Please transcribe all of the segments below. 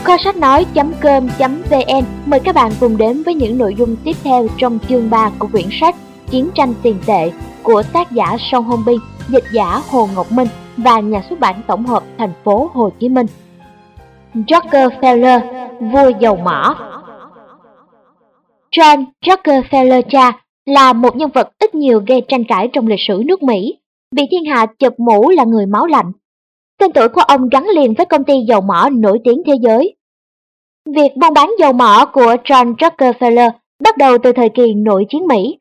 Kho sách nói.com.vn mời các bạn cùng đến với những nội dung tiếp theo trong chương 3 của quyển sách Chiến tranh tiền tệ của tác giả Song Hong Bin, dịch giả Hồ Ngọc Minh và nhà xuất bản tổng hợp Thành phố Hồ Chí Minh. Rockefeller, vua dầu mỏ. John Rockefeller cha là một nhân vật ít nhiều gây tranh cãi trong lịch sử nước Mỹ, bị thiên hạ chụp mũ là người máu lạnh. Tên tuổi của ông gắn liền với công ty dầu mỏ nổi tiếng thế giới. Việc buôn bán dầu mỏ của John Rockefeller bắt đầu từ thời kỳ nội chiến Mỹ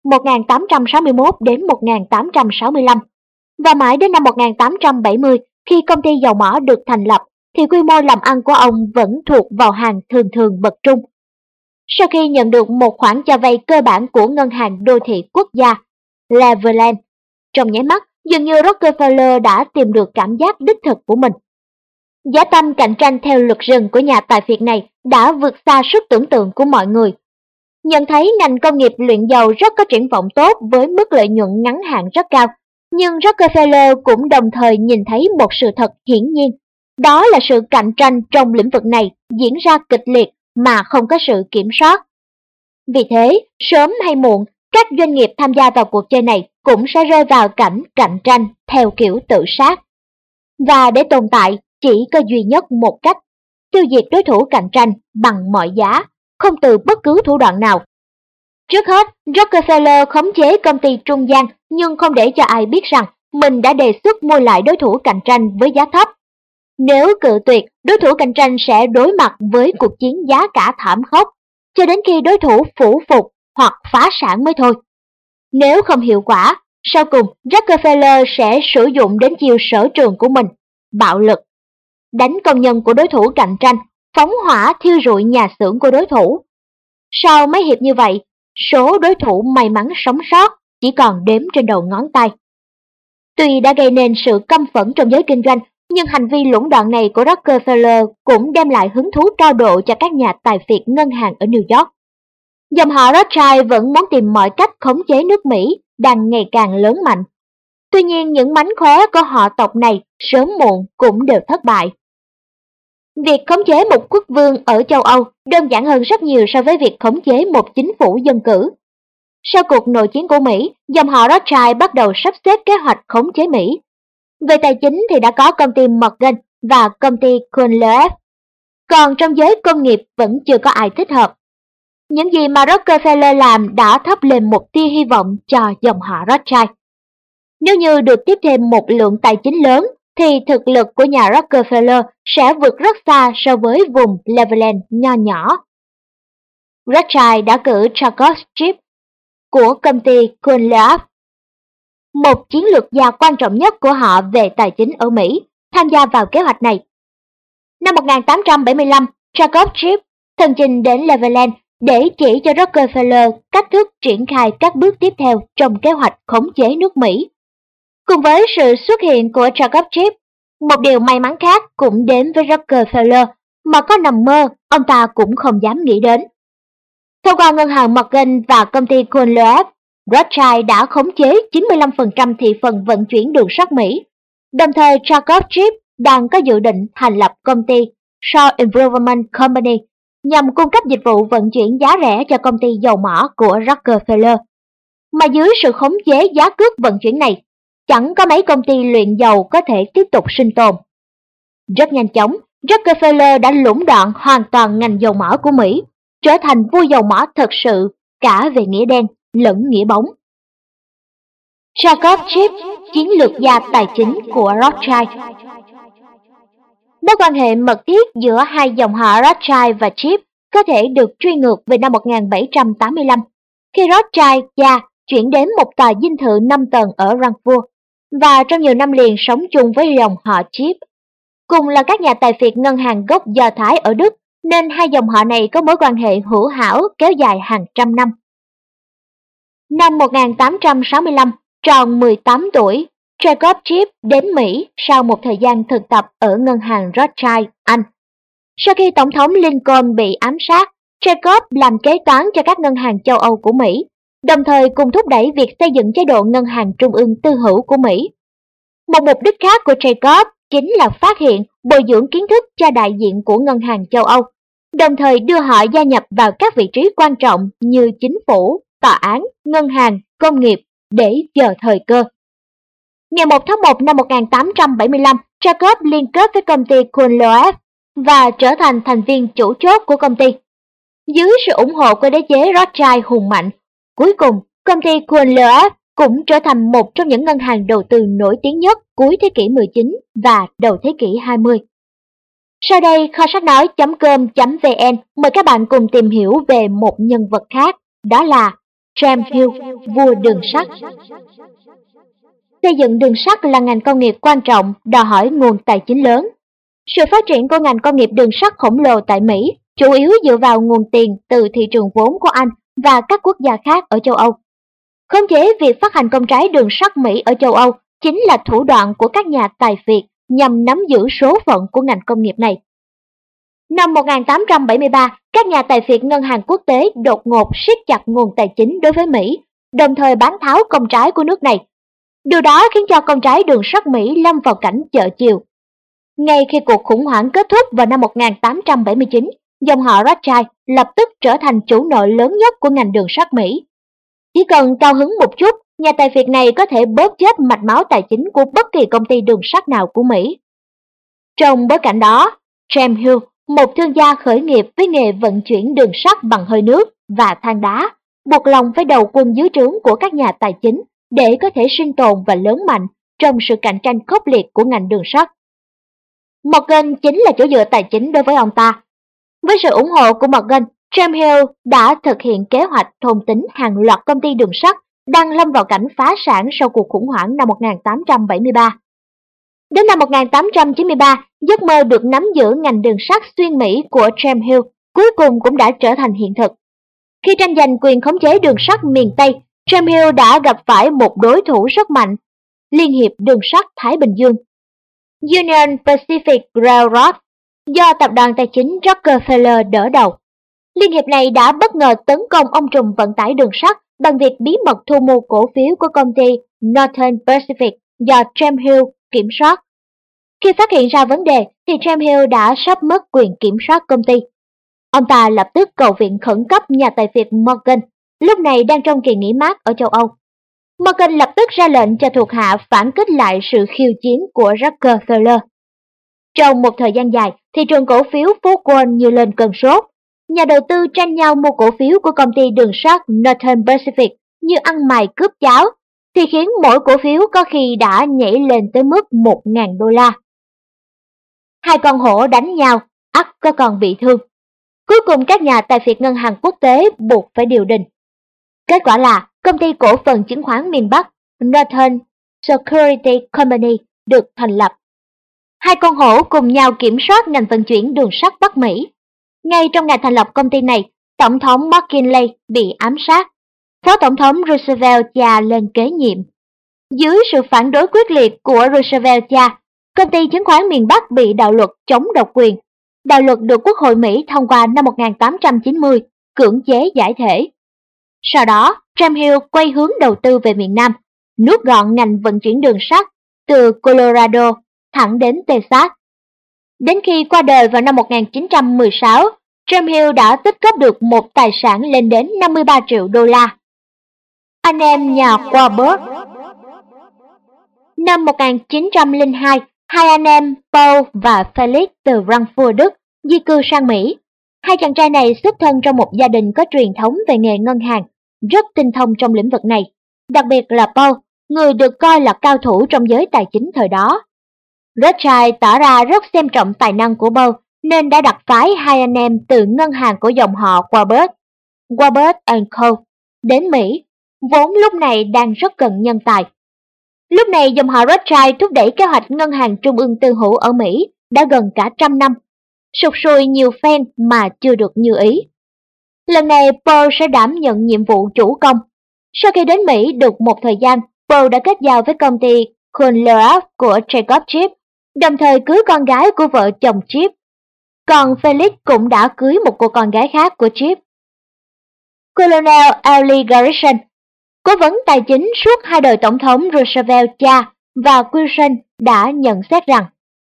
1861 đến 1865 và mãi đến năm 1870 khi công ty dầu mỏ được thành lập thì quy mô làm ăn của ông vẫn thuộc vào hàng thường thường bậc trung. Sau khi nhận được một khoản cho vay cơ bản của Ngân hàng Đô thị Quốc gia Cleveland, trong nháy mắt dường như Rockefeller đã tìm được cảm giác đích thực của mình. Dã tâm cạnh tranh theo luật rừng của nhà tài phiệt này đã vượt xa sức tưởng tượng của mọi người. Nhận thấy ngành công nghiệp luyện dầu rất có triển vọng tốt với mức lợi nhuận ngắn hạn rất cao, nhưng Rockefeller cũng đồng thời nhìn thấy một sự thật hiển nhiên, đó là sự cạnh tranh trong lĩnh vực này diễn ra kịch liệt mà không có sự kiểm soát. Vì thế, sớm hay muộn, các doanh nghiệp tham gia vào cuộc chơi này cũng sẽ rơi vào cảnh cạnh tranh theo kiểu tự sát. Và để tồn tại, chỉ có duy nhất một cách, tiêu diệt đối thủ cạnh tranh bằng mọi giá, không từ bất cứ thủ đoạn nào. Trước hết, Rockefeller khống chế công ty trung gian nhưng không để cho ai biết rằng mình đã đề xuất mua lại đối thủ cạnh tranh với giá thấp. Nếu cự tuyệt, đối thủ cạnh tranh sẽ đối mặt với cuộc chiến giá cả thảm khốc, cho đến khi đối thủ phủ phục hoặc phá sản mới thôi. Nếu không hiệu quả, sau cùng Rockefeller sẽ sử dụng đến chiêu sở trường của mình, bạo lực. Đánh công nhân của đối thủ cạnh tranh, phóng hỏa thiêu rụi nhà xưởng của đối thủ. Sau mấy hiệp như vậy, số đối thủ may mắn sống sót chỉ còn đếm trên đầu ngón tay. Tuy đã gây nên sự căm phẫn trong giới kinh doanh, nhưng hành vi lũng đoạn này của Rockefeller cũng đem lại hứng thú cao độ cho các nhà tài phiệt ngân hàng ở New York. Dòng họ Rothschild vẫn muốn tìm mọi cách khống chế nước Mỹ đang ngày càng lớn mạnh. Tuy nhiên những mánh khóe của họ tộc này sớm muộn cũng đều thất bại. Việc khống chế một quốc vương ở châu Âu đơn giản hơn rất nhiều so với việc khống chế một chính phủ dân cử. Sau cuộc nội chiến của Mỹ, dòng họ Rothschild bắt đầu sắp xếp kế hoạch khống chế Mỹ. Về tài chính thì đã có công ty Morgan và công ty Kunle. Còn trong giới công nghiệp vẫn chưa có ai thích hợp. Những gì mà Rockefeller làm đã thắp lên một tia hy vọng cho dòng họ Rothschild. Nếu như được tiếp thêm một lượng tài chính lớn, thì thực lực của nhà Rockefeller sẽ vượt rất xa so với vùng Cleveland nho nhỏ. Rothschild đã cử Jacob Schiff của công ty Kunle, một chiến lược gia quan trọng nhất của họ về tài chính ở Mỹ, tham gia vào kế hoạch này. Năm 1875, Jacob Schiff thân chinh đến Cleveland để chỉ cho Rockefeller cách thức triển khai các bước tiếp theo trong kế hoạch khống chế nước Mỹ. Cùng với sự xuất hiện của Jacob Schiff, một điều may mắn khác cũng đến với Rockefeller mà có nằm mơ ông ta cũng không dám nghĩ đến. Thông qua ngân hàng Morgan và công ty Kunle, Rothschild đã khống chế 95% thị phần vận chuyển đường sắt Mỹ. Đồng thời Jacob Schiff đang có dự định thành lập công ty Shore Improvement Company nhằm cung cấp dịch vụ vận chuyển giá rẻ cho công ty dầu mỏ của Rockefeller. Mà dưới sự khống chế giá cước vận chuyển này, chẳng có mấy công ty luyện dầu có thể tiếp tục sinh tồn. Rất nhanh chóng, Rockefeller đã lũng đoạn hoàn toàn ngành dầu mỏ của Mỹ, trở thành vua dầu mỏ thật sự cả về nghĩa đen lẫn nghĩa bóng. Jacob Schiff, chiến lược gia tài chính của Rothschild. Mối quan hệ mật thiết giữa hai dòng họ Rothschild và Schiff có thể được truy ngược về năm 1785, khi Rothschild gia chuyển đến một tòa dinh thự 5 tầng ở Frankfurt và trong nhiều năm liền sống chung với dòng họ Schiff. Cùng là các nhà tài phiệt ngân hàng gốc Do Thái ở Đức, nên hai dòng họ này có mối quan hệ hữu hảo kéo dài hàng trăm năm. Năm 1865, tròn 18 tuổi, Jacob Schiff đến Mỹ sau một thời gian thực tập ở ngân hàng Rothschild, Anh. Sau khi Tổng thống Lincoln bị ám sát, Jacob làm kế toán cho các ngân hàng châu Âu của Mỹ, đồng thời cùng thúc đẩy việc xây dựng chế độ ngân hàng trung ương tư hữu của Mỹ. Một mục đích khác của Jacob chính là phát hiện, bồi dưỡng kiến thức cho đại diện của ngân hàng châu Âu, đồng thời đưa họ gia nhập vào các vị trí quan trọng như chính phủ, tòa án, ngân hàng, công nghiệp để chờ thời cơ. Ngày 1 tháng 1 năm 1875, Jacob liên kết với công ty Kuhn-Loeb và trở thành thành viên chủ chốt của công ty. Dưới sự ủng hộ của đế chế Rothschild hùng mạnh, cuối cùng công ty Kuhn-Loeb cũng trở thành một trong những ngân hàng đầu tư nổi tiếng nhất cuối thế kỷ 19 và đầu thế kỷ 20. Sau đây, kho sách nói.com.vn mời các bạn cùng tìm hiểu về một nhân vật khác, đó là James Hill, vua đường sắt. Xây dựng đường sắt là ngành công nghiệp quan trọng, đòi hỏi nguồn tài chính lớn. Sự phát triển của ngành công nghiệp đường sắt khổng lồ tại Mỹ chủ yếu dựa vào nguồn tiền từ thị trường vốn của Anh và các quốc gia khác ở châu Âu. Khống chế việc phát hành công trái đường sắt Mỹ ở châu Âu chính là thủ đoạn của các nhà tài phiệt nhằm nắm giữ số phận của ngành công nghiệp này. Năm 1873, các nhà tài phiệt ngân hàng quốc tế đột ngột siết chặt nguồn tài chính đối với Mỹ, đồng thời bán tháo công trái của nước này. Điều đó khiến cho công trái đường sắt Mỹ lâm vào cảnh chợ chiều. Ngay khi cuộc khủng hoảng kết thúc vào năm 1879, dòng họ Rothschild lập tức trở thành chủ nợ lớn nhất của ngành đường sắt Mỹ. Chỉ cần cao hứng một chút, nhà tài phiệt này có thể bóp chết mạch máu tài chính của bất kỳ công ty đường sắt nào của Mỹ. Trong bối cảnh đó, James Hill, một thương gia khởi nghiệp với nghề vận chuyển đường sắt bằng hơi nước và than đá, buộc lòng phải đầu quân dưới trướng của các nhà tài chính để có thể sinh tồn và lớn mạnh trong sự cạnh tranh khốc liệt của ngành đường sắt. Morgan chính là chỗ dựa tài chính đối với ông ta. Với sự ủng hộ của Morgan, James Hill đã thực hiện kế hoạch thôn tính hàng loạt công ty đường sắt đang lâm vào cảnh phá sản sau cuộc khủng hoảng năm 1873. Đến năm 1893, giấc mơ được nắm giữ ngành đường sắt xuyên Mỹ của James Hill cuối cùng cũng đã trở thành hiện thực. Khi tranh giành quyền khống chế đường sắt miền Tây, James Hill đã gặp phải một đối thủ rất mạnh, Liên hiệp Đường sắt Thái Bình Dương, Union Pacific Railroad, do tập đoàn tài chính Rockefeller đỡ đầu. Liên hiệp này đã bất ngờ tấn công ông trùm vận tải đường sắt bằng việc bí mật thu mua cổ phiếu của công ty Northern Pacific do James Hill kiểm soát. Khi phát hiện ra vấn đề thì James Hill đã sắp mất quyền kiểm soát công ty. Ông ta lập tức cầu viện khẩn cấp nhà tài phiệt Morgan, lúc này đang trong kỳ nghỉ mát ở châu Âu. Morgan lập tức ra lệnh cho thuộc hạ phản kích lại sự khiêu chiến của Rockefeller. Trong một thời gian dài, thị trường cổ phiếu phố Wall như lên cơn sốt. Nhà đầu tư tranh nhau mua cổ phiếu của công ty đường sắt Northern Pacific như ăn mày cướp cháo, thì khiến mỗi cổ phiếu có khi đã nhảy lên tới mức $1.000. Hai con hổ đánh nhau, ắt có con bị thương. Cuối cùng các nhà tài phiệt ngân hàng quốc tế buộc phải điều đình. Kết quả là công ty cổ phần chứng khoán miền Bắc Northern Security Company được thành lập. Hai con hổ cùng nhau kiểm soát ngành vận chuyển đường sắt Bắc Mỹ. Ngay trong ngày thành lập công ty này, Tổng thống McKinley bị ám sát. Phó Tổng thống Roosevelt cha lên kế nhiệm. Dưới sự phản đối quyết liệt của Roosevelt cha, công ty chứng khoán miền Bắc bị đạo luật chống độc quyền. Đạo luật được Quốc hội Mỹ thông qua năm 1890, cưỡng chế giải thể. Sau đó, James Hill quay hướng đầu tư về miền Nam, nuốt gọn ngành vận chuyển đường sắt từ Colorado thẳng đến Texas. Đến khi qua đời vào năm 1916, James Hill đã tích góp được một tài sản lên đến $53 triệu. Anh em nhà Warburg. Năm 1902, hai anh em Paul và Felix từ Frankfurt, Đức di cư sang Mỹ. Hai chàng trai này xuất thân trong một gia đình có truyền thống về nghề ngân hàng, rất tinh thông trong lĩnh vực này, đặc biệt là Paul, người được coi là cao thủ trong giới tài chính thời đó. Rothschild tỏ ra rất xem trọng tài năng của Paul nên đã đặc phái hai anh em từ ngân hàng của dòng họ Warburg Co. đến Mỹ, vốn lúc này đang rất cần nhân tài. Lúc này dòng họ Rothschild thúc đẩy kế hoạch ngân hàng trung ương tư hữu ở Mỹ đã gần cả 100 năm, sụt sùi nhiều phen mà chưa được như ý. Lần này Paul sẽ đảm nhận nhiệm vụ chủ công. Sau khi đến Mỹ được một thời gian, Paul đã kết giao với công ty Kuhn-Loeb của Jacob Chip, đồng thời cưới con gái của vợ chồng Chip. Còn Felix cũng đã cưới một cô con gái khác của Chip. Colonel Ellie Garrison, cố vấn tài chính suốt hai đời tổng thống Roosevelt cha và Wilson đã nhận xét rằng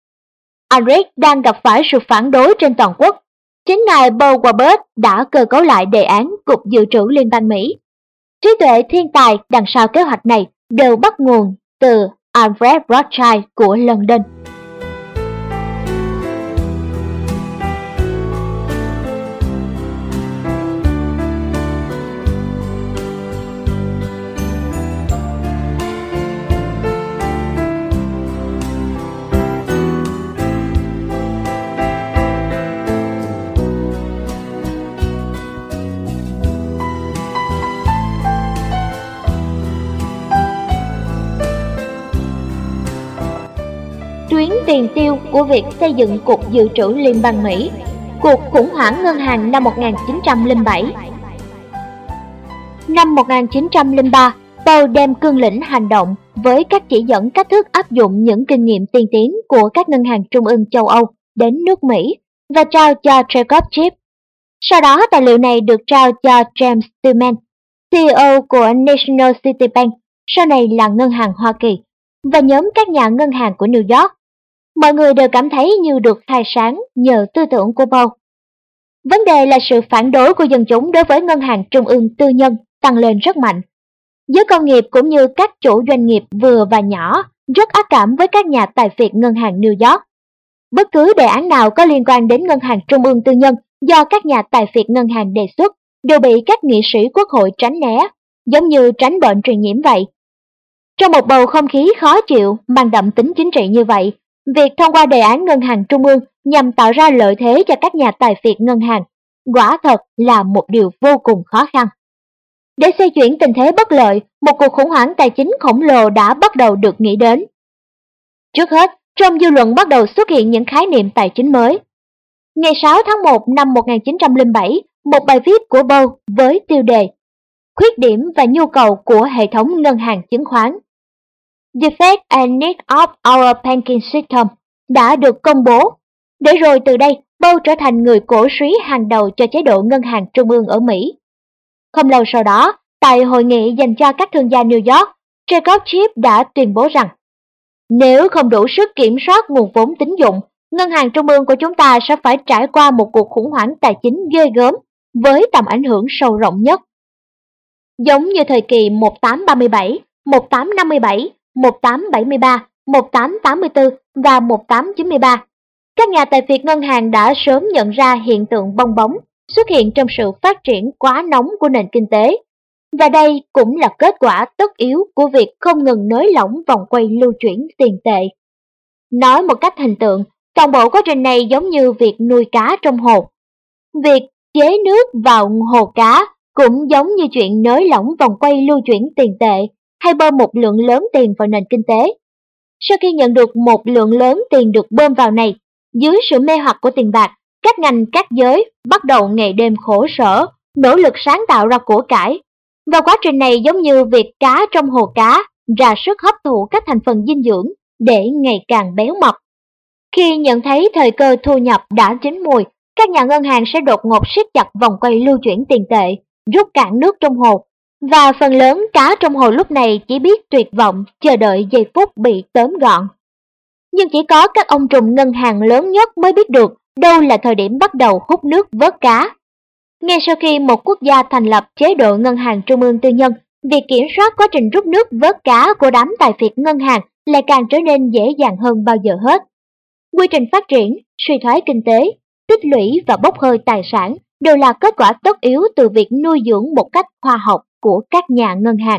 Albrecht đang gặp phải sự phản đối trên toàn quốc. Chính ngài Paul Warburg đã cơ cấu lại đề án Cục Dự trữ Liên bang Mỹ. Trí tuệ thiên tài đằng sau kế hoạch này đều bắt nguồn từ Alfred Rothschild của London. Tuyến tiền tiêu của việc xây dựng Cục Dự trữ Liên bang Mỹ, cuộc khủng hoảng ngân hàng năm 1907. Năm 1903, Paul đem cương lĩnh hành động với các chỉ dẫn cách thức áp dụng những kinh nghiệm tiên tiến của các ngân hàng trung ương châu Âu đến nước Mỹ và trao cho Jacob Chip. Sau đó tài liệu này được trao cho James Stillman, CEO của National City Bank, sau này là Ngân hàng Hoa Kỳ, và nhóm các nhà ngân hàng của New York. Mọi người đều cảm thấy như được khai sáng nhờ tư tưởng của Paul. Vấn đề là sự phản đối của dân chúng đối với ngân hàng trung ương tư nhân tăng lên rất mạnh. Giới công nghiệp cũng như các chủ doanh nghiệp vừa và nhỏ rất ác cảm với các nhà tài phiệt ngân hàng New York. Bất cứ đề án nào có liên quan đến ngân hàng trung ương tư nhân do các nhà tài phiệt ngân hàng đề xuất đều bị các nghị sĩ quốc hội tránh né, giống như tránh bệnh truyền nhiễm vậy. Trong một bầu không khí khó chịu mang đậm tính chính trị như vậy, việc thông qua đề án ngân hàng trung ương nhằm tạo ra lợi thế cho các nhà tài phiệt ngân hàng quả thật là một điều vô cùng khó khăn. Để xoay chuyển tình thế bất lợi, một cuộc khủng hoảng tài chính khổng lồ đã bắt đầu được nghĩ đến. Trước hết, trong dư luận bắt đầu xuất hiện những khái niệm tài chính mới. Ngày 6 tháng 1 năm 1907, một bài viết của Paul với tiêu đề Khuyết điểm và nhu cầu của hệ thống ngân hàng chứng khoán, Defect and Need of Our Banking System, đã được công bố. Để rồi từ đây, Paul trở thành người cổ súy hàng đầu cho chế độ ngân hàng trung ương ở Mỹ. Không lâu sau đó, tại hội nghị dành cho các thương gia New York, Jacob Chip đã tuyên bố rằng nếu không đủ sức kiểm soát nguồn vốn tín dụng, ngân hàng trung ương của chúng ta sẽ phải trải qua một cuộc khủng hoảng tài chính ghê gớm với tầm ảnh hưởng sâu rộng nhất. Giống như thời kỳ 1837, 1857, 1873, 1884 và 1893, các nhà tài phiệt ngân hàng đã sớm nhận ra hiện tượng bong bóng xuất hiện trong sự phát triển quá nóng của nền kinh tế. Và đây cũng là kết quả tất yếu của việc không ngừng nới lỏng vòng quay lưu chuyển tiền tệ. Nói một cách hình tượng, toàn bộ quá trình này giống như việc nuôi cá trong hồ. Việc chế nước vào hồ cá cũng giống như chuyện nới lỏng vòng quay lưu chuyển tiền tệ hay bơm một lượng lớn tiền vào nền kinh tế. Sau khi nhận được một lượng lớn tiền được bơm vào này, dưới sự mê hoặc của tiền bạc, các ngành các giới bắt đầu ngày đêm khổ sở, nỗ lực sáng tạo ra của cải. Và quá trình này giống như việc cá trong hồ cá ra sức hấp thụ các thành phần dinh dưỡng để ngày càng béo mập. Khi nhận thấy thời cơ thu nhập đã chín mùi, các nhà ngân hàng sẽ đột ngột siết chặt vòng quay lưu chuyển tiền tệ, rút cạn nước trong hồ. Và phần lớn cá trong hồ lúc này chỉ biết tuyệt vọng chờ đợi giây phút bị tóm gọn. Nhưng chỉ có các ông trùm ngân hàng lớn nhất mới biết được đâu là thời điểm bắt đầu hút nước vớt cá. Ngay sau khi một quốc gia thành lập chế độ ngân hàng trung ương tư nhân, việc kiểm soát quá trình rút nước vớt cá của đám tài phiệt ngân hàng lại càng trở nên dễ dàng hơn bao giờ hết. Quy trình phát triển, suy thoái kinh tế, tích lũy và bốc hơi tài sản đều là kết quả tất yếu từ việc nuôi dưỡng một cách khoa học của các nhà ngân hàng.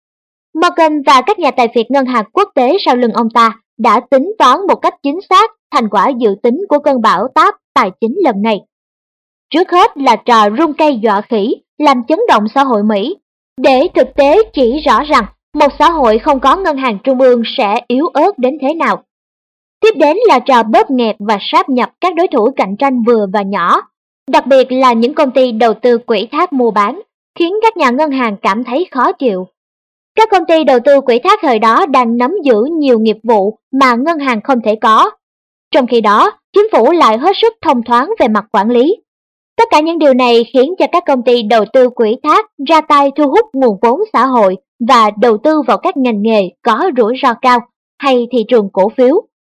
Morgan và các nhà tài phiệt ngân hàng quốc tế sau lưng ông ta đã tính toán một cách chính xác thành quả dự tính của cơn bão táp tài chính lần này. Trước hết là trò rung cây dọa khỉ làm chấn động xã hội Mỹ, để thực tế chỉ rõ rằng một xã hội không có ngân hàng trung ương sẽ yếu ớt đến thế nào. Tiếp đến là trò bóp nghẹt và sáp nhập các đối thủ cạnh tranh vừa và nhỏ, đặc biệt là những công ty đầu tư quỹ thác mua bán, khiến các nhà ngân hàng cảm thấy khó chịu. Các công ty đầu tư quỹ thác thời đó đang nắm giữ nhiều nghiệp vụ mà ngân hàng không thể có. Trong khi đó, chính phủ lại hết sức thông thoáng về mặt quản lý. Tất cả những điều này khiến cho các công ty đầu tư quỹ thác ra tay thu hút nguồn vốn xã hội và đầu tư vào các ngành nghề có rủi ro cao hay thị trường cổ phiếu.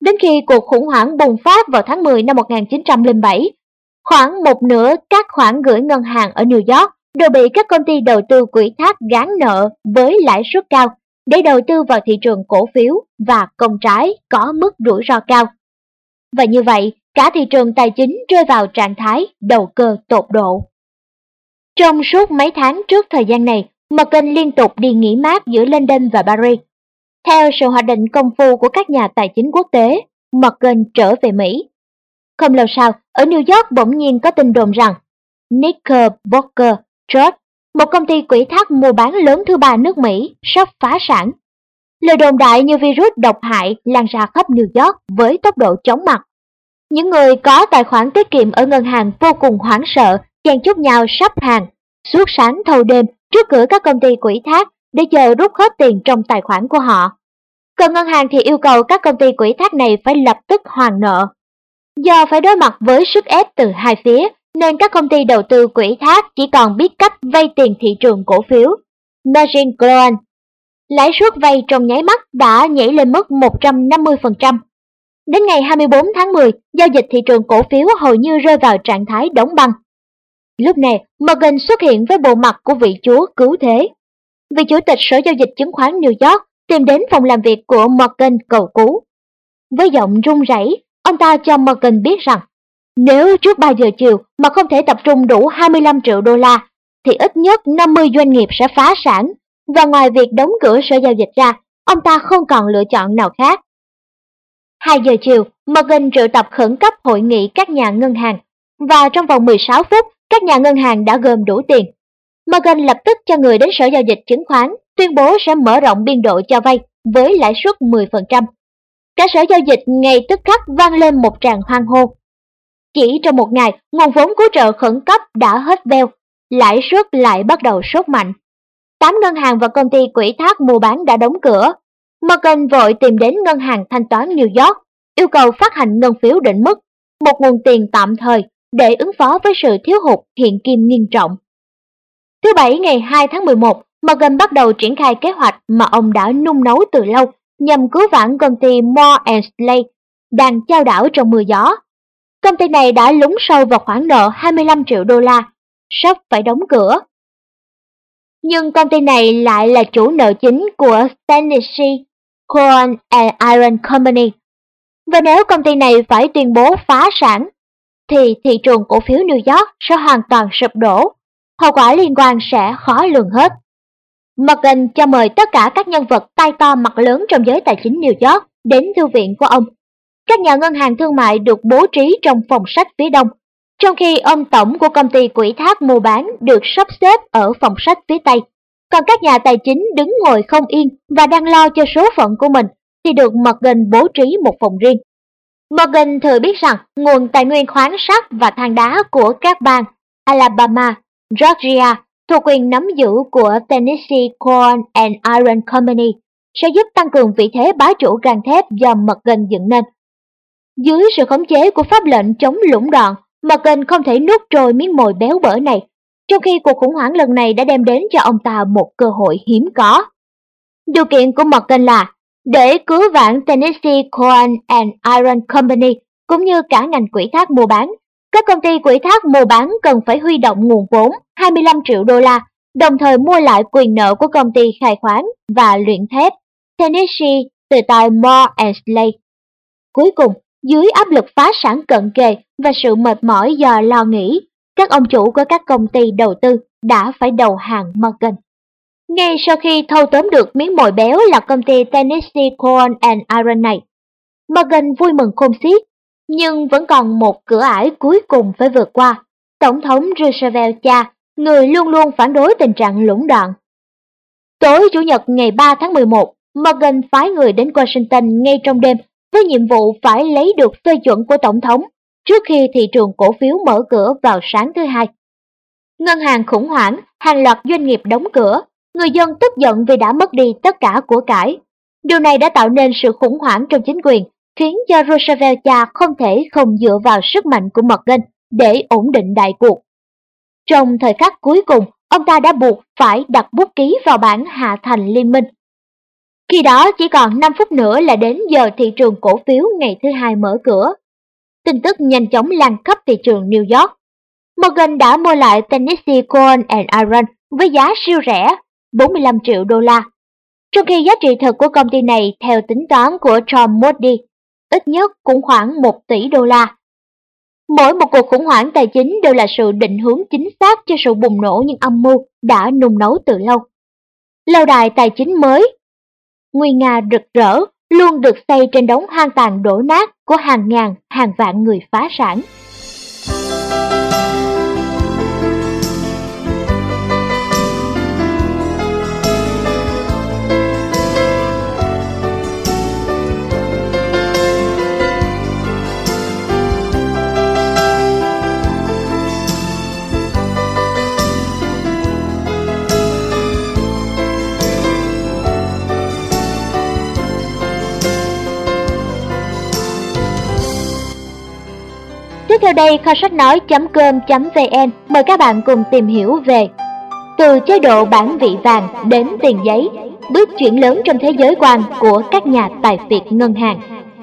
Đến khi cuộc khủng hoảng bùng phát vào tháng 10 năm 1907, khoảng một nửa các khoản gửi ngân hàng ở New York đều bị các công ty đầu tư quỹ thác gán nợ với lãi suất cao để đầu tư vào thị trường cổ phiếu và công trái có mức rủi ro cao. Và như vậy, cả thị trường tài chính rơi vào trạng thái đầu cơ tột độ. Trong suốt mấy tháng trước thời gian này, Morgan liên tục đi nghỉ mát giữa London và Paris. Theo sự hoạch định công phu của các nhà tài chính quốc tế, Morgan trở về Mỹ. Không lâu sau, ở New York bỗng nhiên có tin đồn rằng Knickerbocker Trust, một công ty quỹ thác mua bán lớn thứ ba nước Mỹ, sắp phá sản. Lời đồn đại như virus độc hại lan ra khắp New York với tốc độ chóng mặt. Những người có tài khoản tiết kiệm ở ngân hàng vô cùng hoảng sợ, chen chúc nhau sắp hàng, suốt sáng thâu đêm trước cửa các công ty quỹ thác để chờ rút hết tiền trong tài khoản của họ. Còn ngân hàng thì yêu cầu các công ty quỹ thác này phải lập tức hoàn nợ. Do phải đối mặt với sức ép từ hai phía, nên các công ty đầu tư quỹ thác chỉ còn biết cách vay tiền thị trường cổ phiếu. Margin call, lãi suất vay trong nháy mắt đã nhảy lên mức 150%. Đến ngày 24 tháng 10, giao dịch thị trường cổ phiếu hầu như rơi vào trạng thái đóng băng. Lúc này, Morgan xuất hiện với bộ mặt của vị chúa cứu thế. Vị chủ tịch Sở Giao dịch Chứng khoán New York tìm đến phòng làm việc của Morgan cầu cứu. Với giọng run rẩy, ông ta cho Morgan biết rằng nếu trước 3 giờ chiều mà không thể tập trung đủ 25 triệu đô la, thì ít nhất 50 doanh nghiệp sẽ phá sản, và ngoài việc đóng cửa Sở Giao dịch ra, ông ta không còn lựa chọn nào khác. 2 giờ chiều, Morgan triệu tập khẩn cấp hội nghị các nhà ngân hàng, và trong vòng 16 phút, các nhà ngân hàng đã gom đủ tiền. Morgan lập tức cho người đến Sở Giao dịch Chứng khoán, tuyên bố sẽ mở rộng biên độ cho vay với lãi suất 10%. Cả Sở Giao dịch ngay tức khắc vang lên một tràng hoan hô. Chỉ trong một ngày, nguồn vốn cứu trợ khẩn cấp đã hết veo, lãi suất lại bắt đầu sốt mạnh. 8 ngân hàng và công ty quỹ thác mua bán đã đóng cửa. Morgan vội tìm đến ngân hàng thanh toán New York, yêu cầu phát hành ngân phiếu định mức, một nguồn tiền tạm thời để ứng phó với sự thiếu hụt hiện kim nghiêm trọng. Thứ Bảy ngày 2 tháng 11, Morgan bắt đầu triển khai kế hoạch mà ông đã nung nấu từ lâu nhằm cứu vãn công ty Moore Slay đang chao đảo trong mưa gió. Công ty này đã lún sâu vào khoản nợ 25 triệu đô la, sắp phải đóng cửa. Nhưng công ty này lại là chủ nợ chính của Tennessee Coal and Iron Company. Và nếu công ty này phải tuyên bố phá sản, thì thị trường cổ phiếu New York sẽ hoàn toàn sụp đổ. Hậu quả liên quan sẽ khó lường hết. Morgan cho mời tất cả các nhân vật tay to mặt lớn trong giới tài chính New York đến thư viện của ông. Các nhà ngân hàng thương mại được bố trí trong phòng sách phía đông, trong khi ông tổng của công ty quỹ thác mua bán được sắp xếp ở phòng sách phía tây. Còn các nhà tài chính đứng ngồi không yên và đang lo cho số phận của mình thì được Morgan bố trí một phòng riêng. Morgan thừa biết rằng nguồn tài nguyên khoáng sắt và than đá của các bang Alabama, Georgia thuộc quyền nắm giữ của Tennessee Coal and Iron Company sẽ giúp tăng cường vị thế bá chủ gang thép do Morgan dựng nên. Dưới sự khống chế của pháp lệnh chống lũng đoạn, Morgan không thể nuốt trôi miếng mồi béo bở này, trong khi cuộc khủng hoảng lần này đã đem đến cho ông ta một cơ hội hiếm có. Điều kiện của Morgan là để cứu vãn Tennessee Coal and Iron Company cũng như cả ngành quỹ thác mua bán, các công ty quỹ thác mua bán cần phải huy động nguồn vốn 25 triệu đô la, đồng thời mua lại quyền nợ của công ty khai khoáng và luyện thép Tennessee từ tay Moore Slay. Cuối cùng, dưới áp lực phá sản cận kề và sự mệt mỏi do lo nghĩ, các ông chủ của các công ty đầu tư đã phải đầu hàng Morgan. Ngay sau khi thâu tóm được miếng mồi béo là công ty Tennessee Coal and Iron này, Morgan vui mừng khôn xiết, nhưng vẫn còn một cửa ải cuối cùng phải vượt qua. Tổng thống Roosevelt cha, người luôn luôn phản đối tình trạng lũng đoạn. Tối Chủ nhật ngày 3 tháng 11, Morgan phái người đến Washington ngay trong đêm với nhiệm vụ phải lấy được phê chuẩn của Tổng thống trước khi thị trường cổ phiếu mở cửa vào sáng thứ Hai. Ngân hàng khủng hoảng, hàng loạt doanh nghiệp đóng cửa, người dân tức giận vì đã mất đi tất cả của cải. Điều này đã tạo nên sự khủng hoảng trong chính quyền, khiến cho Roosevelt cha không thể không dựa vào sức mạnh của Morgan để ổn định đại cuộc. Trong thời khắc cuối cùng, ông ta đã buộc phải đặt bút ký vào bản hạ thành liên minh. Khi đó chỉ còn 5 phút nữa là đến giờ thị trường cổ phiếu ngày thứ hai mở cửa. Tin tức nhanh chóng lan khắp thị trường New York. Morgan đã mua lại Tennessee Coal and Iron với giá siêu rẻ, 45 triệu đô la. Trong khi giá trị thực của công ty này theo tính toán của Tom Moody, ít nhất cũng khoảng 1 tỷ đô la. Mỗi một cuộc khủng hoảng tài chính đều là sự định hướng chính xác cho sự bùng nổ những âm mưu đã nung nấu từ lâu. Lâu đài tài chính mới, nguy nga rực rỡ, luôn được xây trên đống hoang tàn đổ nát của hàng ngàn, hàng vạn người phá sản. Tiếp theo đây, kho sách nói.com.vn mời các bạn cùng tìm hiểu về từ chế độ bản vị vàng đến tiền giấy, bước chuyển lớn trong thế giới quan của các nhà tài phiệt ngân hàng.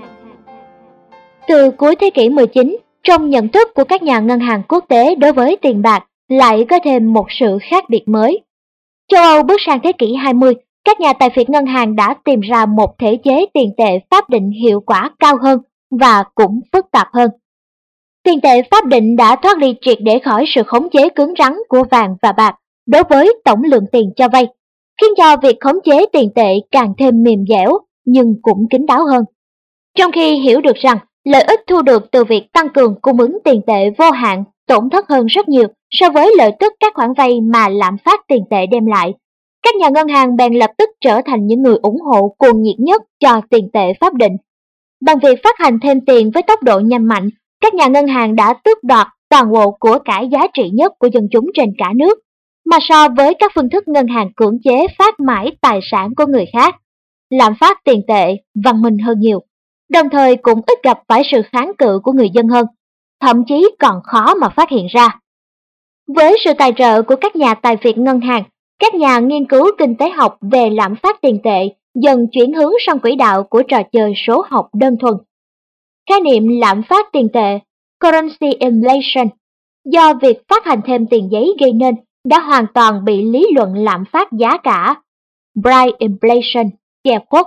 Từ cuối thế kỷ 19, trong nhận thức của các nhà ngân hàng quốc tế đối với tiền bạc lại có thêm một sự khác biệt mới. Châu Âu bước sang thế kỷ 20, các nhà tài phiệt ngân hàng đã tìm ra một thể chế tiền tệ pháp định hiệu quả cao hơn và cũng phức tạp hơn. Tiền tệ pháp định đã thoát ly triệt để khỏi sự khống chế cứng rắn của vàng và bạc đối với tổng lượng tiền cho vay, khiến cho việc khống chế tiền tệ càng thêm mềm dẻo nhưng cũng kín đáo hơn. Trong khi hiểu được rằng lợi ích thu được từ việc tăng cường cung ứng tiền tệ vô hạn tổn thất hơn rất nhiều so với lợi tức các khoản vay mà lạm phát tiền tệ đem lại, các nhà ngân hàng bèn lập tức trở thành những người ủng hộ cuồng nhiệt nhất cho tiền tệ pháp định. Bằng việc phát hành thêm tiền với tốc độ nhanh mạnh, các nhà ngân hàng đã tước đoạt toàn bộ của cải giá trị nhất của dân chúng trên cả nước, mà so với các phương thức ngân hàng cưỡng chế phát mãi tài sản của người khác, lạm phát tiền tệ văn minh hơn nhiều, đồng thời cũng ít gặp phải sự kháng cự của người dân hơn, thậm chí còn khó mà phát hiện ra. Với sự tài trợ của các nhà tài phiệt ngân hàng, các nhà nghiên cứu kinh tế học về lạm phát tiền tệ dần chuyển hướng sang quỹ đạo của trò chơi số học đơn thuần. Khái niệm lạm phát tiền tệ, currency inflation, do việc phát hành thêm tiền giấy gây nên đã hoàn toàn bị lý luận lạm phát giá cả, price inflation, che khuất.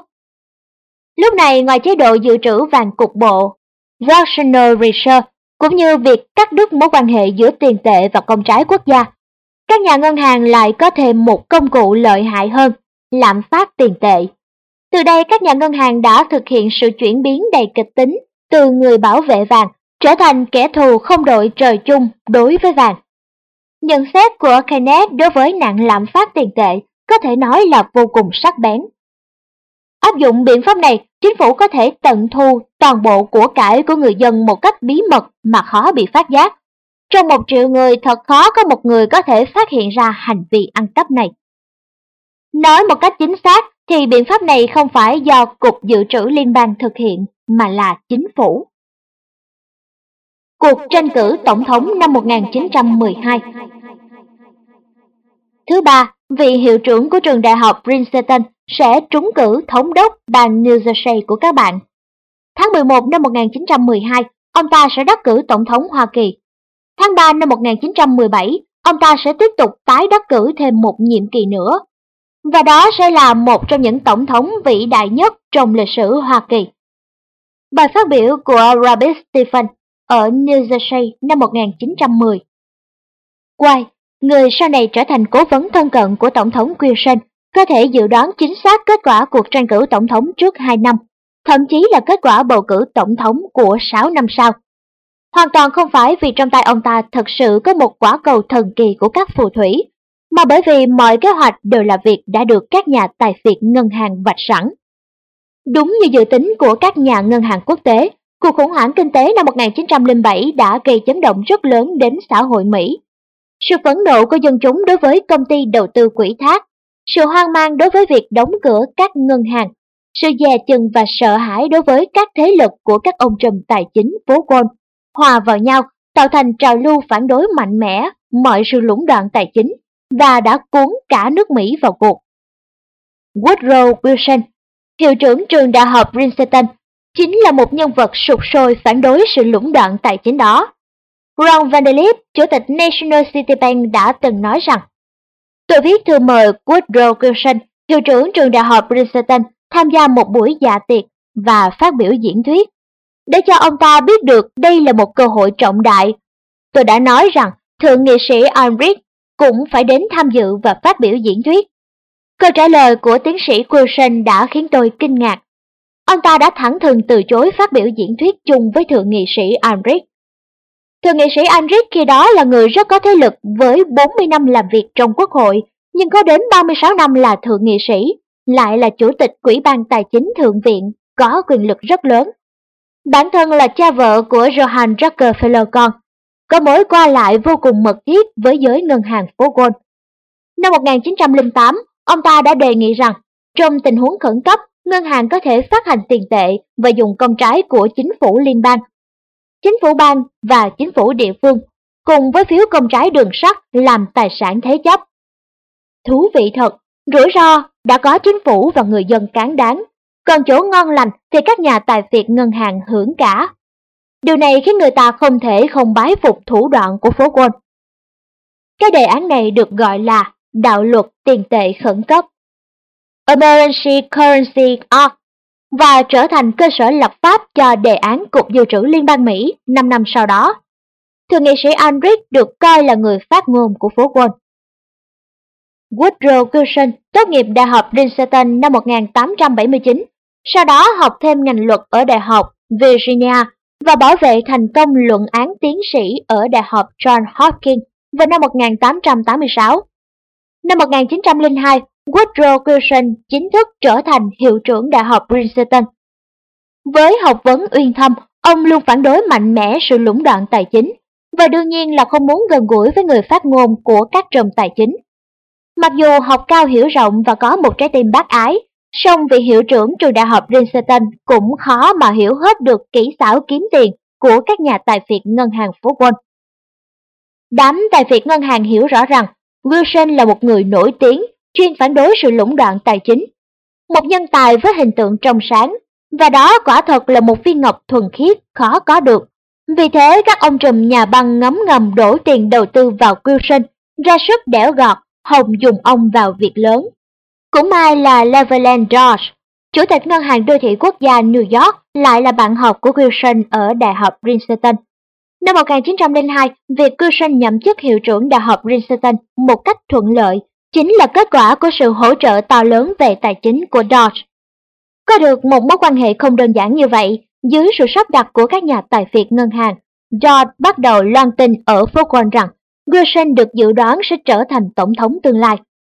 Lúc này, ngoài chế độ dự trữ vàng cục bộ, fractional reserve, cũng như việc cắt đứt mối quan hệ giữa tiền tệ và công trái quốc gia, các nhà ngân hàng lại có thêm một công cụ lợi hại hơn, lạm phát tiền tệ. Từ đây, các nhà ngân hàng đã thực hiện sự chuyển biến đầy kịch tính từ người bảo vệ vàng trở thành kẻ thù không đội trời chung đối với vàng. Nhận xét của Keynes đối với nạn lạm phát tiền tệ có thể nói là vô cùng sắc bén. Áp dụng biện pháp này, chính phủ có thể tận thu toàn bộ của cải của người dân một cách bí mật mà khó bị phát giác. Trong 1 triệu người, thật khó có một người có thể phát hiện ra hành vi ăn cắp này. Nói một cách chính xác thì biện pháp này không phải do Cục Dự trữ Liên bang thực hiện, mà là chính phủ. Cuộc tranh cử tổng thống năm 1912. Thứ ba, vị hiệu trưởng của trường đại học Princeton sẽ trúng cử thống đốc bang New Jersey của các bạn. Tháng 11 năm 1912, ông ta sẽ đắc cử tổng thống Hoa Kỳ. Tháng 3 năm 1917, ông ta sẽ tiếp tục tái đắc cử thêm một nhiệm kỳ nữa. Và đó sẽ là một trong những tổng thống vĩ đại nhất trong lịch sử Hoa Kỳ. Bài phát biểu của Robert Stephen ở New Jersey năm 1910. White, người sau này trở thành cố vấn thân cận của Tổng thống Wilson, có thể dự đoán chính xác kết quả cuộc tranh cử tổng thống trước 2 năm, thậm chí là kết quả bầu cử tổng thống của 6 năm sau. Hoàn toàn không phải vì trong tay ông ta thật sự có một quả cầu thần kỳ của các phù thủy, mà bởi vì mọi kế hoạch đều là việc đã được các nhà tài phiệt ngân hàng vạch sẵn. Đúng như dự tính của các nhà ngân hàng quốc tế, cuộc khủng hoảng kinh tế năm 1907 đã gây chấn động rất lớn đến xã hội Mỹ. Sự phẫn nộ của dân chúng đối với công ty đầu tư quỹ thác, sự hoang mang đối với việc đóng cửa các ngân hàng, sự dè chừng và sợ hãi đối với các thế lực của các ông trùm tài chính phố Wall hòa vào nhau, tạo thành trào lưu phản đối mạnh mẽ mọi sự lũng đoạn tài chính và đã cuốn cả nước Mỹ vào cuộc. Woodrow Wilson, hiệu trưởng trường đại học Princeton, chính là một nhân vật sục sôi phản đối sự lũng đoạn tài chính đó. Ron Vanderlip, chủ tịch National City Bank đã từng nói rằng, tôi viết thư mời Woodrow Wilson, hiệu trưởng trường đại học Princeton, tham gia một buổi dạ tiệc và phát biểu diễn thuyết. Để cho ông ta biết được đây là một cơ hội trọng đại, tôi đã nói rằng thượng nghị sĩ Ulrich cũng phải đến tham dự và phát biểu diễn thuyết. Câu trả lời của tiến sĩ Wilson đã khiến tôi kinh ngạc. Ông ta đã thẳng thừng từ chối phát biểu diễn thuyết chung với thượng nghị sĩ Ulrich. Thượng nghị sĩ Ulrich khi đó là người rất có thế lực với 40 năm làm việc trong Quốc hội, nhưng có đến 36 năm là thượng nghị sĩ, lại là chủ tịch Ủy ban Tài chính Thượng viện, có quyền lực rất lớn. Bản thân là cha vợ của Johann Rockefeller con, có mối qua lại vô cùng mật thiết với giới ngân hàng phố Wall. Năm 1908, ông ta đã đề nghị rằng, trong tình huống khẩn cấp, ngân hàng có thể phát hành tiền tệ và dùng công trái của chính phủ liên bang, chính phủ bang và chính phủ địa phương, cùng với phiếu công trái đường sắt làm tài sản thế chấp. Thú vị thật, rủi ro đã có chính phủ và người dân cán đáng, còn chỗ ngon lành thì các nhà tài phiệt ngân hàng hưởng cả. Điều này khiến người ta không thể không bái phục thủ đoạn của phố Wall. Cái đề án này được gọi là đạo luật tiền tệ khẩn cấp, Emergency Currency Act, và trở thành cơ sở lập pháp cho đề án Cục Dự trữ Liên bang Mỹ 5 năm sau đó. Thượng nghị sĩ Ulrich được coi là người phát ngôn của phố Wall. Woodrow Wilson tốt nghiệp Đại học Princeton năm 1879, sau đó học thêm ngành luật ở Đại học Virginia và bảo vệ thành công luận án tiến sĩ ở Đại học Johns Hopkins vào năm 1886. Năm 1902, Woodrow Wilson chính thức trở thành hiệu trưởng Đại học Princeton. Với học vấn uyên thâm, ông luôn phản đối mạnh mẽ sự lũng đoạn tài chính và đương nhiên là không muốn gần gũi với người phát ngôn của các trùm tài chính. Mặc dù học cao hiểu rộng và có một trái tim bác ái, song vị hiệu trưởng trường đại học Princeton cũng khó mà hiểu hết được kỹ xảo kiếm tiền của các nhà tài phiệt ngân hàng phố Wall. Đám tài phiệt ngân hàng hiểu rõ rằng Wilson là một người nổi tiếng, chuyên phản đối sự lũng đoạn tài chính, một nhân tài với hình tượng trong sáng, và đó quả thật là một viên ngọc thuần khiết khó có được. Vì thế các ông trùm nhà băng ngấm ngầm đổ tiền đầu tư vào Wilson, ra sức đẽo gọt, hòng dùng ông vào việc lớn. Cũng may là Cleveland Dodge, chủ tịch ngân hàng đô thị quốc gia New York, lại là bạn học của Wilson ở Đại học Princeton. Năm 1902, việc Wilson nhậm chức hiệu trưởng Đại học Princeton một cách thuận lợi chính là kết quả của sự hỗ trợ to lớn về tài chính của Dodge. Có được một mối quan hệ không đơn giản như vậy, dưới sự sắp đặt của các nhà tài phiệt ngân hàng, Dodge bắt đầu loan tin ở phố Wall rằng Wilson được dự đoán sẽ trở thành tổng thống tương lai.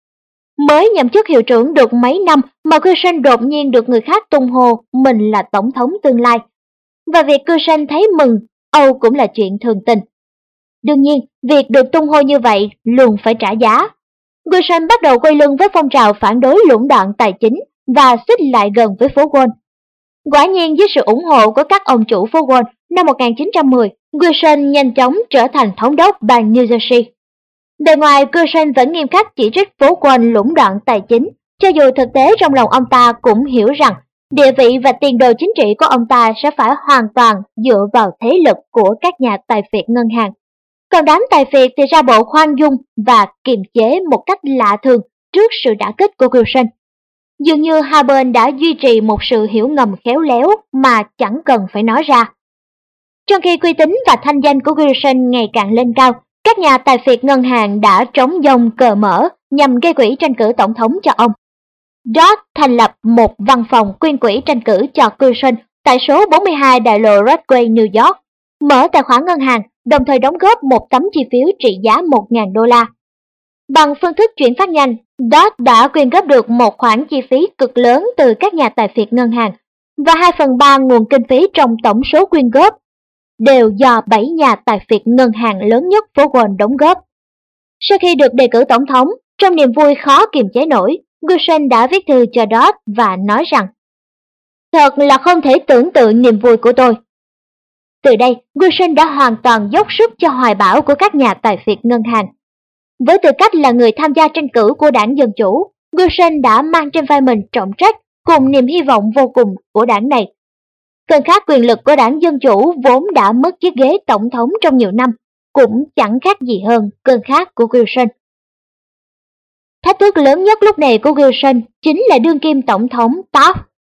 Mới nhậm chức hiệu trưởng được mấy năm mà Wilson đột nhiên được người khác tung hô mình là tổng thống tương lai. Và việc Wilson thấy mừng, âu cũng là chuyện thường tình. Đương nhiên, việc được tung hô như vậy luôn phải trả giá. Wilson bắt đầu quay lưng với phong trào phản đối lũng đoạn tài chính và xích lại gần với phố Wall. Quả nhiên dưới sự ủng hộ của các ông chủ phố Wall, năm 1910, Wilson nhanh chóng trở thành thống đốc bang New Jersey. Bề ngoài, Wilson vẫn nghiêm khắc chỉ trích phố Wall lũng đoạn tài chính, cho dù thực tế trong lòng ông ta cũng hiểu rằng địa vị và tiền đồ chính trị của ông ta sẽ phải hoàn toàn dựa vào thế lực của các nhà tài phiệt ngân hàng. Còn đám tài phiệt thì ra bộ khoan dung và kiềm chế một cách lạ thường trước sự đả kích của Wilson. Dường như hai bên đã duy trì một sự hiểu ngầm khéo léo mà chẳng cần phải nói ra. Trong khi uy tín và thanh danh của Wilson ngày càng lên cao, các nhà tài phiệt ngân hàng đã trống dông cờ mở nhằm gây quỹ tranh cử tổng thống cho ông. Dodge thành lập một văn phòng quyên quỹ tranh cử cho Wilson tại số 42 đại lộ Broadway, New York, mở tài khoản ngân hàng, đồng thời đóng góp một tấm chi phiếu trị giá $1.000. Bằng phương thức chuyển phát nhanh, Dodge đã quyên góp được một khoản chi phí cực lớn từ các nhà tài phiệt ngân hàng, và 2/3 nguồn kinh phí trong tổng số quyên góp đều do 7 nhà tài phiệt ngân hàng lớn nhất phố Wall đóng góp. Sau khi được đề cử tổng thống, trong niềm vui khó kiềm chế nổi, Wilson đã viết thư cho Dodge và nói rằng: "Thật là không thể tưởng tượng niềm vui của tôi." Từ đây, Wilson đã hoàn toàn dốc sức cho hoài bão của các nhà tài phiệt ngân hàng. Với tư cách là người tham gia tranh cử của đảng Dân Chủ, Wilson đã mang trên vai mình trọng trách cùng niềm hy vọng vô cùng của đảng này. Cơn khát quyền lực của đảng Dân Chủ vốn đã mất chiếc ghế tổng thống trong nhiều năm, cũng chẳng khác gì hơn cơn khát của Wilson. Thách thức lớn nhất lúc này của Wilson chính là đương kim tổng thống Taft,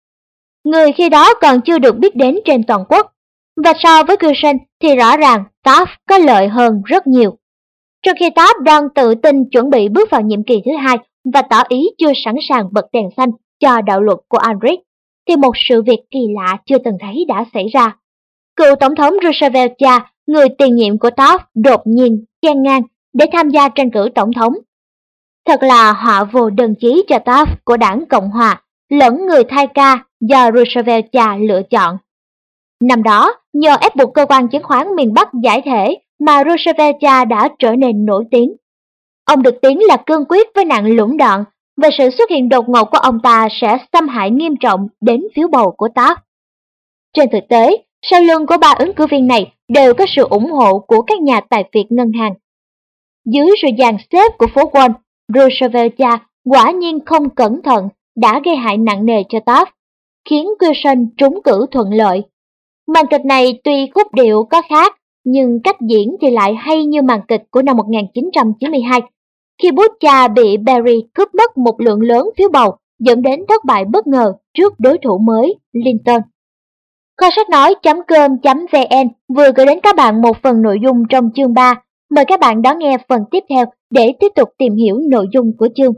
người khi đó còn chưa được biết đến trên toàn quốc, và so với Wilson thì rõ ràng Taft có lợi hơn rất nhiều. Trong khi Taft đang tự tin chuẩn bị bước vào nhiệm kỳ thứ hai và tỏ ý chưa sẵn sàng bật đèn xanh cho đạo luật của Aldrich, thì một sự việc kỳ lạ chưa từng thấy đã xảy ra. Cựu tổng thống Roosevelt cha, người tiền nhiệm của Taft, đột nhiên chen ngang để tham gia tranh cử tổng thống. Thật là họa vô đơn chí cho Taft của đảng Cộng Hòa, lẫn người thay ca do Roosevelt cha lựa chọn. Năm đó, nhờ ép buộc cơ quan chứng khoán miền Bắc giải thể mà Roosevelt cha đã trở nên nổi tiếng. Ông được tiếng là cương quyết với nạn lũng đoạn, và sự xuất hiện đột ngột của ông ta sẽ xâm hại nghiêm trọng đến phiếu bầu của Taft. Trên thực tế, sau lưng của ba ứng cử viên này đều có sự ủng hộ của các nhà tài phiệt ngân hàng. Dưới sự dàn xếp của phố Wall, Roosevelt cha quả nhiên không cẩn thận đã gây hại nặng nề cho Taft, khiến Wilson trúng cử thuận lợi. Màn kịch này tuy khúc điệu có khác, nhưng cách diễn thì lại hay như màn kịch của năm 1992, khi Bush cha bị Barry cướp mất một lượng lớn phiếu bầu, dẫn đến thất bại bất ngờ trước đối thủ mới Lincoln. Kho sách nói.com.vn vừa gửi đến các bạn một phần nội dung trong chương 3. Mời các bạn đón nghe phần tiếp theo để tiếp tục tìm hiểu nội dung của chương.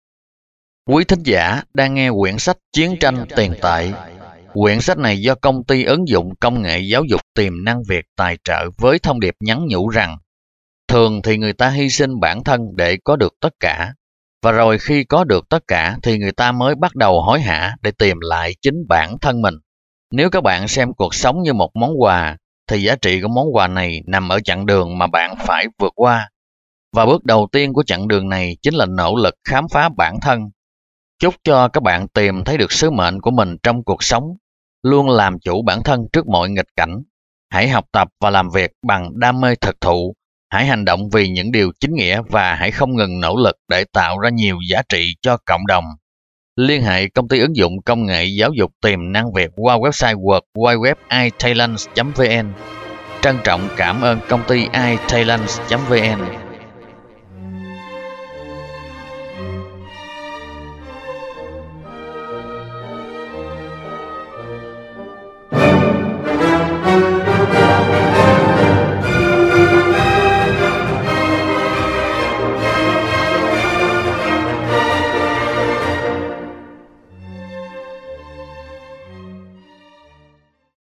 Quý thính giả đang nghe quyển sách Chiến tranh tiền tệ. Quyển sách này do công ty ứng dụng công nghệ giáo dục Tiềm năng Việt tài trợ với thông điệp nhắn nhủ rằng thường thì người ta hy sinh bản thân để có được tất cả, và rồi khi có được tất cả thì người ta mới bắt đầu hối hả để tìm lại chính bản thân mình. Nếu các bạn xem cuộc sống như một món quà, thì giá trị của món quà này nằm ở chặng đường mà bạn phải vượt qua. Và bước đầu tiên của chặng đường này chính là nỗ lực khám phá bản thân. Chúc cho các bạn tìm thấy được sứ mệnh của mình trong cuộc sống, luôn làm chủ bản thân trước mọi nghịch cảnh. Hãy học tập và làm việc bằng đam mê thực thụ. Hãy hành động vì những điều chính nghĩa và hãy không ngừng nỗ lực để tạo ra nhiều giá trị cho cộng đồng. Liên hệ công ty ứng dụng công nghệ giáo dục Tiềm năng Việt qua website www.italents.vn. Trân trọng cảm ơn công ty italents.vn.